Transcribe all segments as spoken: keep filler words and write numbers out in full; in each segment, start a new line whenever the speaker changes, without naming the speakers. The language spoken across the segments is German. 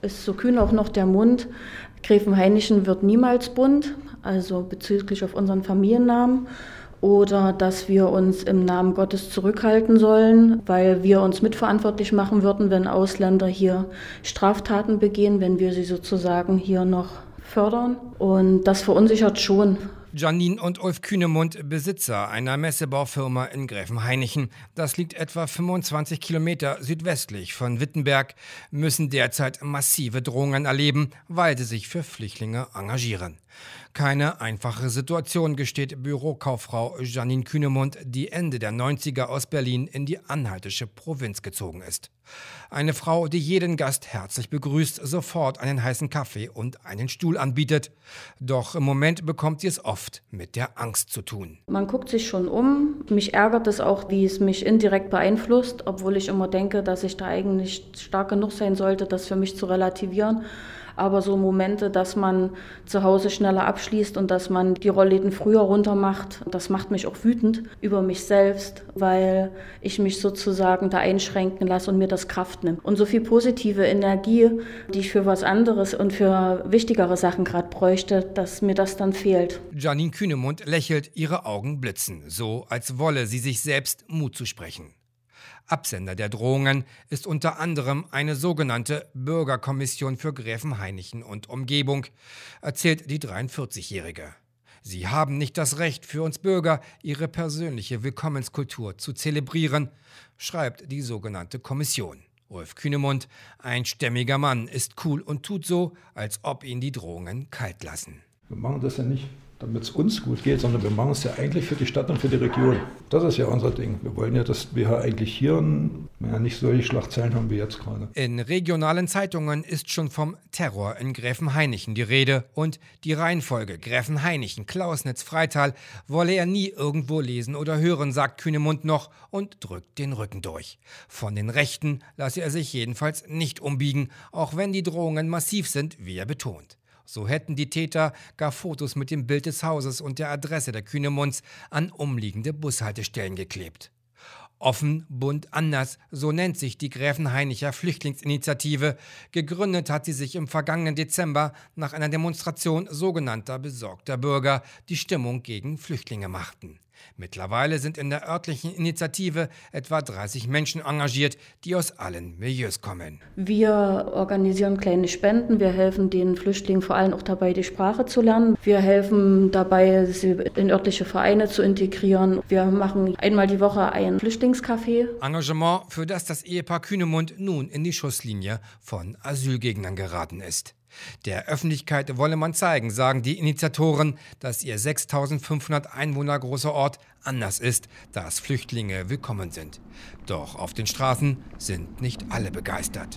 ist so kühn auch noch der Mund. Gräfenhainichen wird niemals bunt, also bezüglich auf unseren Familiennamen. Oder dass wir uns im Namen Gottes zurückhalten sollen, weil wir uns mitverantwortlich machen würden, wenn Ausländer hier Straftaten begehen, wenn wir sie sozusagen hier noch fördern. Und das verunsichert schon.
Janine und Ulf Kühnemund, Besitzer einer Messebaufirma in Gräfenhainichen, das liegt etwa fünfundzwanzig Kilometer südwestlich von Wittenberg, müssen derzeit massive Drohungen erleben, weil sie sich für Flüchtlinge engagieren. Keine einfache Situation, gesteht Bürokauffrau Janine Kühnemund, die Ende der neunziger aus Berlin in die anhaltische Provinz gezogen ist. Eine Frau, die jeden Gast herzlich begrüßt, sofort einen heißen Kaffee und einen Stuhl anbietet. Doch im Moment bekommt sie es oft mit der Angst zu tun.
Man guckt sich schon um. Mich ärgert es auch, wie es mich indirekt beeinflusst, obwohl ich immer denke, dass ich da eigentlich stark genug sein sollte, das für mich zu relativieren. Aber so Momente, dass man zu Hause schneller abschließt und dass man die Rollläden früher runter macht, das macht mich auch wütend über mich selbst, weil ich mich sozusagen da einschränken lasse und mir das Kraft nimmt. Und so viel positive Energie, die ich für was anderes und für wichtigere Sachen gerade bräuchte, dass mir das dann fehlt.
Janine Kühnemund lächelt, ihre Augen blitzen, so als wolle sie sich selbst Mut zusprechen. Absender der Drohungen ist unter anderem eine sogenannte Bürgerkommission für Gräfenhainichen und Umgebung, erzählt die dreiundvierzigjährige. Sie haben nicht das Recht für uns Bürger, ihre persönliche Willkommenskultur zu zelebrieren, schreibt die sogenannte Kommission. Ulf Kühnemund, ein stämmiger Mann, ist cool und tut so, als ob ihn die Drohungen kalt lassen.
Wir machen das ja nicht, damit es uns gut geht, sondern wir machen es ja eigentlich für die Stadt und für die Region. Das ist ja unser Ding. Wir wollen ja, dass wir eigentlich hier ja, nicht solche Schlagzeilen haben wie jetzt gerade.
In regionalen Zeitungen ist schon vom Terror in Gräfenhainichen die Rede und die Reihenfolge Gräfenhainichen, Klausnitz, Freital wolle er nie irgendwo lesen oder hören, sagt Kühnemund noch und drückt den Rücken durch. Von den Rechten lasse er sich jedenfalls nicht umbiegen, auch wenn die Drohungen massiv sind, wie er betont. So hätten die Täter gar Fotos mit dem Bild des Hauses und der Adresse der Kühnemunds an umliegende Bushaltestellen geklebt. Offen, bunt, anders, so nennt sich die Gräfenhainicher Flüchtlingsinitiative. Gegründet hat sie sich im vergangenen Dezember nach einer Demonstration sogenannter besorgter Bürger, die Stimmung gegen Flüchtlinge machten. Mittlerweile sind in der örtlichen Initiative etwa dreißig Menschen engagiert, die aus allen Milieus kommen.
Wir organisieren kleine Spenden, wir helfen den Flüchtlingen vor allem auch dabei, die Sprache zu lernen. Wir helfen dabei, sie in örtliche Vereine zu integrieren. Wir machen einmal die Woche ein Flüchtlingscafé.
Engagement, für das das Ehepaar Kühnemund nun in die Schusslinie von Asylgegnern geraten ist. Der Öffentlichkeit wolle man zeigen, sagen die Initiatoren, dass ihr sechstausendfünfhundert Einwohner großer Ort anders ist, dass Flüchtlinge willkommen sind. Doch auf den Straßen sind nicht alle begeistert.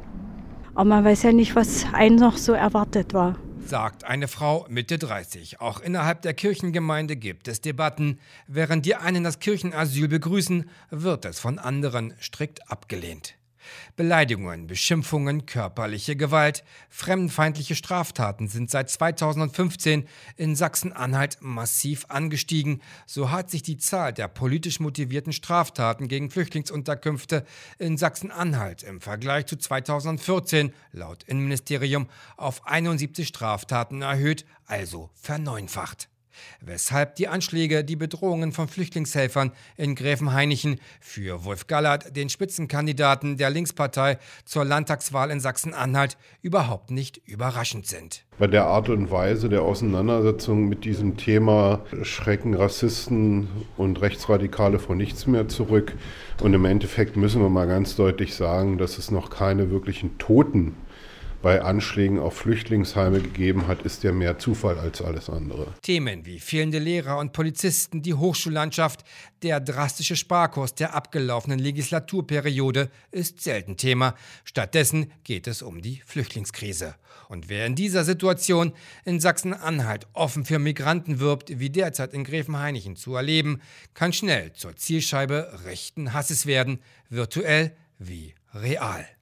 Aber man weiß ja nicht, was einen noch so erwartet war.
Sagt eine Frau Mitte dreißig. Auch innerhalb der Kirchengemeinde gibt es Debatten. Während die einen das Kirchenasyl begrüßen, wird es von anderen strikt abgelehnt. Beleidigungen, Beschimpfungen, körperliche Gewalt, fremdenfeindliche Straftaten sind seit zweitausendfünfzehn in Sachsen-Anhalt massiv angestiegen. So hat sich die Zahl der politisch motivierten Straftaten gegen Flüchtlingsunterkünfte in Sachsen-Anhalt im Vergleich zu zweitausendvierzehn laut Innenministerium auf einundsiebzig Straftaten erhöht, also verneunfacht. Weshalb die Anschläge, die Bedrohungen von Flüchtlingshelfern in Gräfenhainichen für Wolf Gallert, den Spitzenkandidaten der Linkspartei zur Landtagswahl in Sachsen-Anhalt, überhaupt nicht überraschend sind.
Bei der Art und Weise der Auseinandersetzung mit diesem Thema schrecken Rassisten und Rechtsradikale vor nichts mehr zurück. Und im Endeffekt müssen wir mal ganz deutlich sagen, dass es noch keine wirklichen Toten bei Anschlägen auf Flüchtlingsheime gegeben hat, ist ja mehr Zufall als alles andere.
Themen wie fehlende Lehrer und Polizisten, die Hochschullandschaft, der drastische Sparkurs der abgelaufenen Legislaturperiode ist selten Thema. Stattdessen geht es um die Flüchtlingskrise. Und wer in dieser Situation in Sachsen-Anhalt offen für Migranten wirbt, wie derzeit in Gräfenhainichen zu erleben, kann schnell zur Zielscheibe rechten Hasses werden, virtuell wie real.